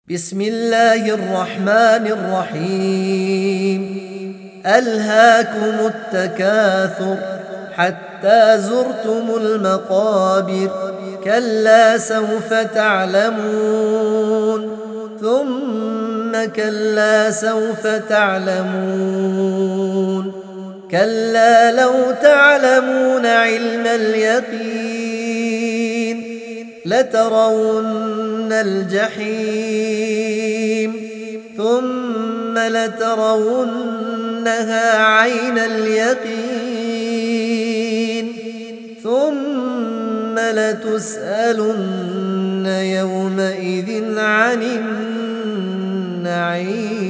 بسم الله الرحمن الرحيم. ألهاكم التكاثر حتى زرتم المقابر، كلا سوف تعلمون ثم كلا سوف تعلمون، كلا لو تعلمون علم اليقين لترون الجحيم ثم لترونها عين اليقين ثم لتسألن يومئذ عن النعيم.